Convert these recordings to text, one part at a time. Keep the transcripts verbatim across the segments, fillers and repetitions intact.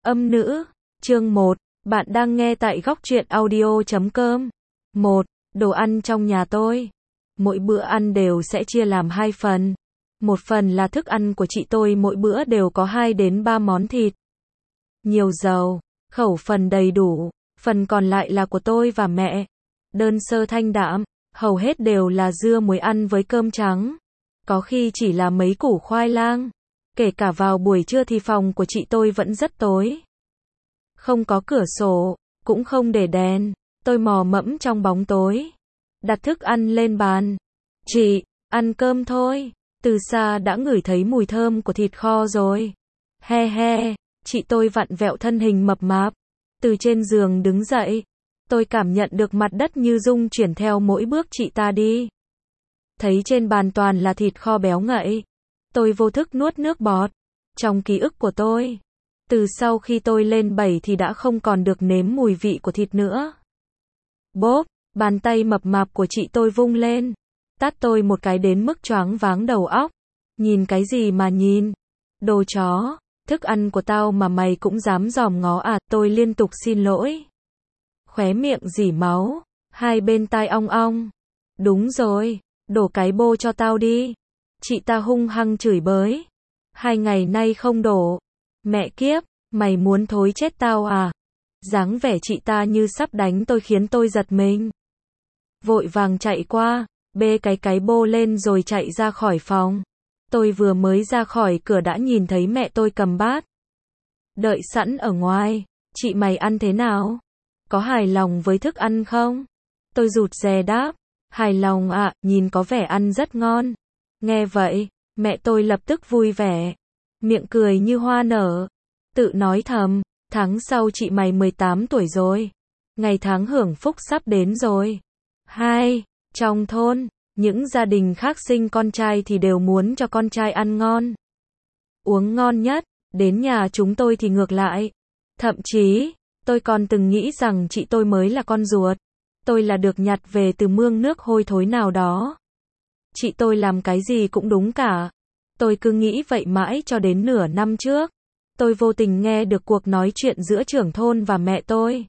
Âm nữ, chương một, bạn đang nghe tại góc truyện audio chấm com. một. Đồ ăn trong nhà tôi. Mỗi bữa ăn đều sẽ chia làm hai phần. Một phần là thức ăn của chị tôi, mỗi bữa đều có hai đến ba món thịt. Nhiều dầu, khẩu phần đầy đủ, phần còn lại là của tôi và mẹ. Đơn sơ thanh đạm, hầu hết đều là dưa muối ăn với cơm trắng. Có khi chỉ là mấy củ khoai lang. Kể cả vào buổi trưa thì phòng của chị tôi vẫn rất tối. Không có cửa sổ, cũng không để đèn. Tôi mò mẫm trong bóng tối. Đặt thức ăn lên bàn. Chị, ăn cơm thôi. Từ xa đã ngửi thấy mùi thơm của thịt kho rồi. He he, chị tôi vặn vẹo thân hình mập mạp. Từ trên giường đứng dậy. Tôi cảm nhận được mặt đất như rung chuyển theo mỗi bước chị ta đi. Thấy trên bàn toàn là thịt kho béo ngậy. Tôi vô thức nuốt nước bọt. Trong ký ức của tôi, từ sau khi tôi lên bảy thì đã không còn được nếm mùi vị của thịt nữa. Bốp, bàn tay mập mạp của chị tôi vung lên. Tát tôi một cái đến mức choáng váng đầu óc. Nhìn cái gì mà nhìn? Đồ chó, thức ăn của tao mà mày cũng dám dòm ngó à? Tôi liên tục xin lỗi. Khóe miệng rỉ máu, hai bên tai ong ong. Đúng rồi, đổ cái bô cho tao đi. Chị ta hung hăng chửi bới. Hai ngày nay không đổ. Mẹ kiếp, mày muốn thối chết tao à? Dáng vẻ chị ta như sắp đánh tôi khiến tôi giật mình. Vội vàng chạy qua, bê cái cái bô lên rồi chạy ra khỏi phòng. Tôi vừa mới ra khỏi cửa đã nhìn thấy mẹ tôi cầm bát. Đợi sẵn ở ngoài. Chị mày ăn thế nào? Có hài lòng với thức ăn không? Tôi rụt rè đáp. Hài lòng ạ, à, nhìn có vẻ ăn rất ngon. Nghe vậy, mẹ tôi lập tức vui vẻ. Miệng cười như hoa nở. Tự nói thầm, tháng sau chị mày mười tám tuổi rồi. Ngày tháng hưởng phúc sắp đến rồi. Hai, trong thôn, những gia đình khác sinh con trai thì đều muốn cho con trai ăn ngon, uống ngon nhất. Đến nhà chúng tôi thì ngược lại. Thậm chí, tôi còn từng nghĩ rằng chị tôi mới là con ruột. Tôi là được nhặt về từ mương nước hôi thối nào đó. Chị tôi làm cái gì cũng đúng cả. Tôi cứ nghĩ vậy mãi cho đến nửa năm trước. Tôi vô tình nghe được cuộc nói chuyện giữa trưởng thôn và mẹ tôi.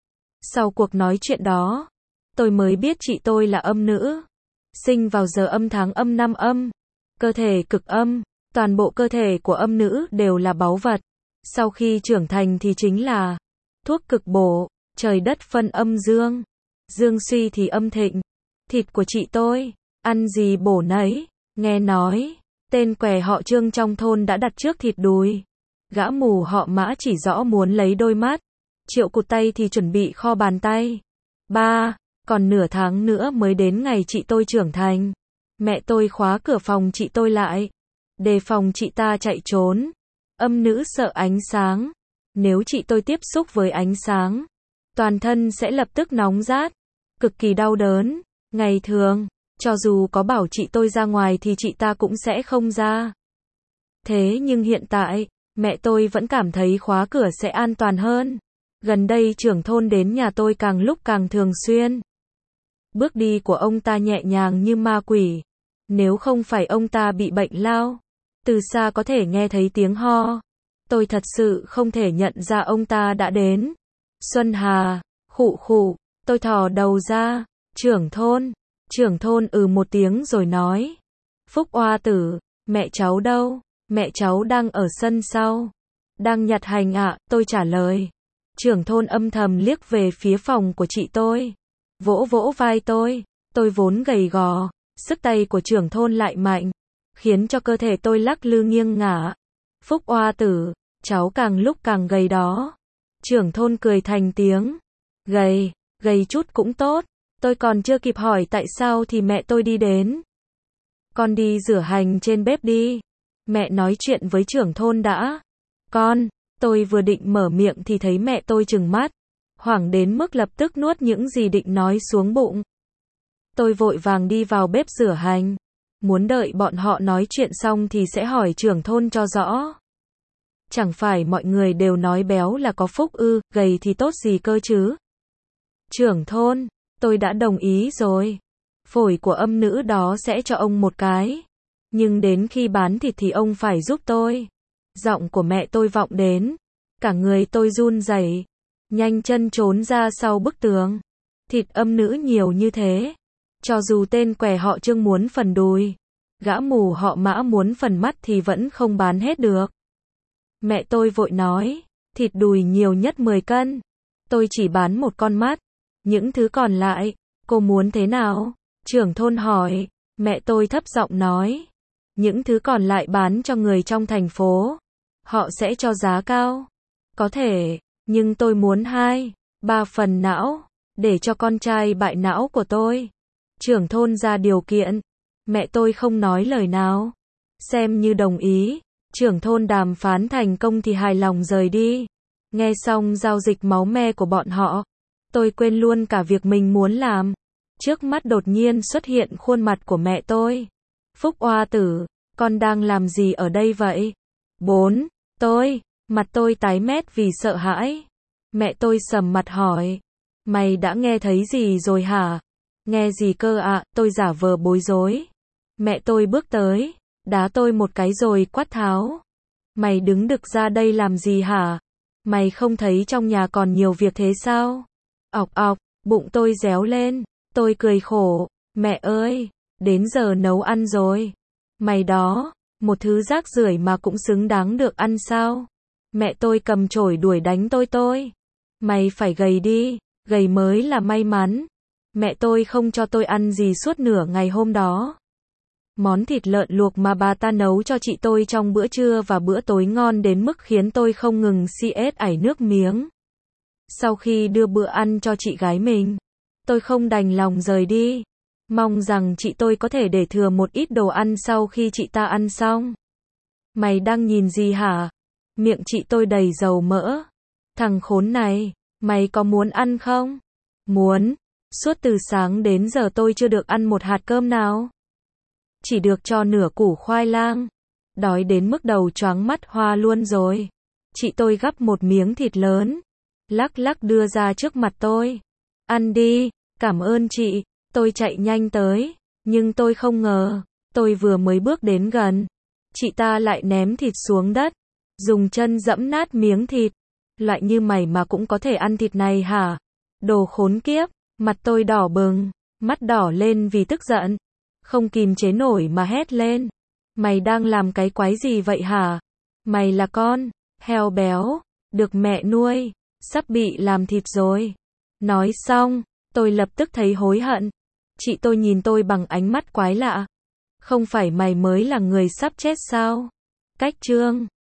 Sau cuộc nói chuyện đó, tôi mới biết chị tôi là âm nữ. Sinh vào giờ âm tháng âm năm âm. Cơ thể cực âm. Toàn bộ cơ thể của âm nữ đều là báu vật. Sau khi trưởng thành thì chính là thuốc cực bổ. Trời đất phân âm dương. Dương suy thì âm thịnh. Thịt của chị tôi, ăn gì bổ nấy. Nghe nói, tên què họ Trương trong thôn đã đặt trước thịt đùi. Gã mù họ Mã chỉ rõ muốn lấy đôi mắt. Triệu cụt tay thì chuẩn bị kho bàn tay. Ba, còn nửa tháng nữa mới đến ngày chị tôi trưởng thành. Mẹ tôi khóa cửa phòng chị tôi lại. Đề phòng chị ta chạy trốn. Âm nữ sợ ánh sáng. Nếu chị tôi tiếp xúc với ánh sáng, toàn thân sẽ lập tức nóng rát. Cực kỳ đau đớn. Ngày thường, cho dù có bảo chị tôi ra ngoài thì chị ta cũng sẽ không ra. Thế nhưng hiện tại, mẹ tôi vẫn cảm thấy khóa cửa sẽ an toàn hơn. Gần đây trưởng thôn đến nhà tôi càng lúc càng thường xuyên. Bước đi của ông ta nhẹ nhàng như ma quỷ. Nếu không phải ông ta bị bệnh lao, từ xa có thể nghe thấy tiếng ho. Tôi thật sự không thể nhận ra ông ta đã đến. Xuân Hà, khụ khụ, tôi thò đầu ra. Trưởng thôn. Trưởng thôn ừ một tiếng rồi nói. Phúc oa tử, mẹ cháu đâu? Mẹ cháu đang ở sân sau. Đang nhặt hành ạ, à, tôi trả lời. Trưởng thôn âm thầm liếc về phía phòng của chị tôi. Vỗ vỗ vai tôi. Tôi vốn gầy gò. Sức tay của trưởng thôn lại mạnh. Khiến cho cơ thể tôi lắc lư nghiêng ngả. Phúc oa tử, cháu càng lúc càng gầy đó. Trưởng thôn cười thành tiếng. Gầy, gầy chút cũng tốt. Tôi còn chưa kịp hỏi tại sao thì mẹ tôi đi đến. Con đi rửa hành trên bếp đi. Mẹ nói chuyện với trưởng thôn đã. Con, tôi vừa định mở miệng thì thấy mẹ tôi trừng mắt. Hoảng đến mức lập tức nuốt những gì định nói xuống bụng. Tôi vội vàng đi vào bếp rửa hành. Muốn đợi bọn họ nói chuyện xong thì sẽ hỏi trưởng thôn cho rõ. Chẳng phải mọi người đều nói béo là có phúc ư, gầy thì tốt gì cơ chứ. Trưởng thôn, tôi đã đồng ý rồi. Phổi của âm nữ đó sẽ cho ông một cái. Nhưng đến khi bán thịt thì ông phải giúp tôi. Giọng của mẹ tôi vọng đến. Cả người tôi run rẩy, nhanh chân trốn ra sau bức tường. Thịt âm nữ nhiều như thế. Cho dù tên què họ Trương muốn phần đùi, gã mù họ Mã muốn phần mắt thì vẫn không bán hết được. Mẹ tôi vội nói, thịt đùi nhiều nhất mười cân. Tôi chỉ bán một con mắt. Những thứ còn lại, cô muốn thế nào? Trưởng thôn hỏi. Mẹ tôi thấp giọng nói, những thứ còn lại bán cho người trong thành phố. Họ sẽ cho giá cao. Có thể, nhưng tôi muốn hai, ba phần não, để cho con trai bại não của tôi. Trưởng thôn ra điều kiện. Mẹ tôi không nói lời nào. Xem như đồng ý. Trưởng thôn đàm phán thành công thì hài lòng rời đi. Nghe xong giao dịch máu me của bọn họ, tôi quên luôn cả việc mình muốn làm. Trước mắt đột nhiên xuất hiện khuôn mặt của mẹ tôi. Phúc oa tử, con đang làm gì ở đây vậy? Bốn, tôi, mặt tôi tái mét vì sợ hãi. Mẹ tôi sầm mặt hỏi, mày đã nghe thấy gì rồi hả? Nghe gì cơ ạ? À? Tôi giả vờ bối rối. Mẹ tôi bước tới, đá tôi một cái rồi quát tháo. Mày đứng đực ra đây làm gì hả? Mày không thấy trong nhà còn nhiều việc thế sao? Ọc ọc, bụng tôi réo lên. Tôi cười khổ, mẹ ơi, đến giờ nấu ăn rồi. Mày đó, một thứ rác rưởi mà cũng xứng đáng được ăn sao? Mẹ tôi cầm chổi đuổi đánh tôi tôi. Mày phải gầy đi, gầy mới là may mắn. Mẹ tôi không cho tôi ăn gì suốt nửa ngày hôm đó. Món thịt lợn luộc mà bà ta nấu cho chị tôi trong bữa trưa và bữa tối ngon đến mức khiến tôi không ngừng si ết ảy nước miếng. Sau khi đưa bữa ăn cho chị gái mình, tôi không đành lòng rời đi. Mong rằng chị tôi có thể để thừa một ít đồ ăn sau khi chị ta ăn xong. Mày đang nhìn gì hả? Miệng chị tôi đầy dầu mỡ. Thằng khốn này, mày có muốn ăn không? Muốn. Suốt từ sáng đến giờ tôi chưa được ăn một hạt cơm nào. Chỉ được cho nửa củ khoai lang. Đói đến mức đầu choáng mắt hoa luôn rồi. Chị tôi gắp một miếng thịt lớn, lắc lắc đưa ra trước mặt tôi. Ăn đi, cảm ơn chị. Tôi chạy nhanh tới, nhưng tôi không ngờ, tôi vừa mới bước đến gần, chị ta lại ném thịt xuống đất, dùng chân giẫm nát miếng thịt. Loại như mày mà cũng có thể ăn thịt này hả? Đồ khốn kiếp, mặt tôi đỏ bừng, mắt đỏ lên vì tức giận, không kìm chế nổi mà hét lên. Mày đang làm cái quái gì vậy hả? Mày là con heo béo, được mẹ nuôi, sắp bị làm thịt rồi. Nói xong, tôi lập tức thấy hối hận. Chị tôi nhìn tôi bằng ánh mắt quái lạ. Không phải mày mới là người sắp chết sao? Cách chương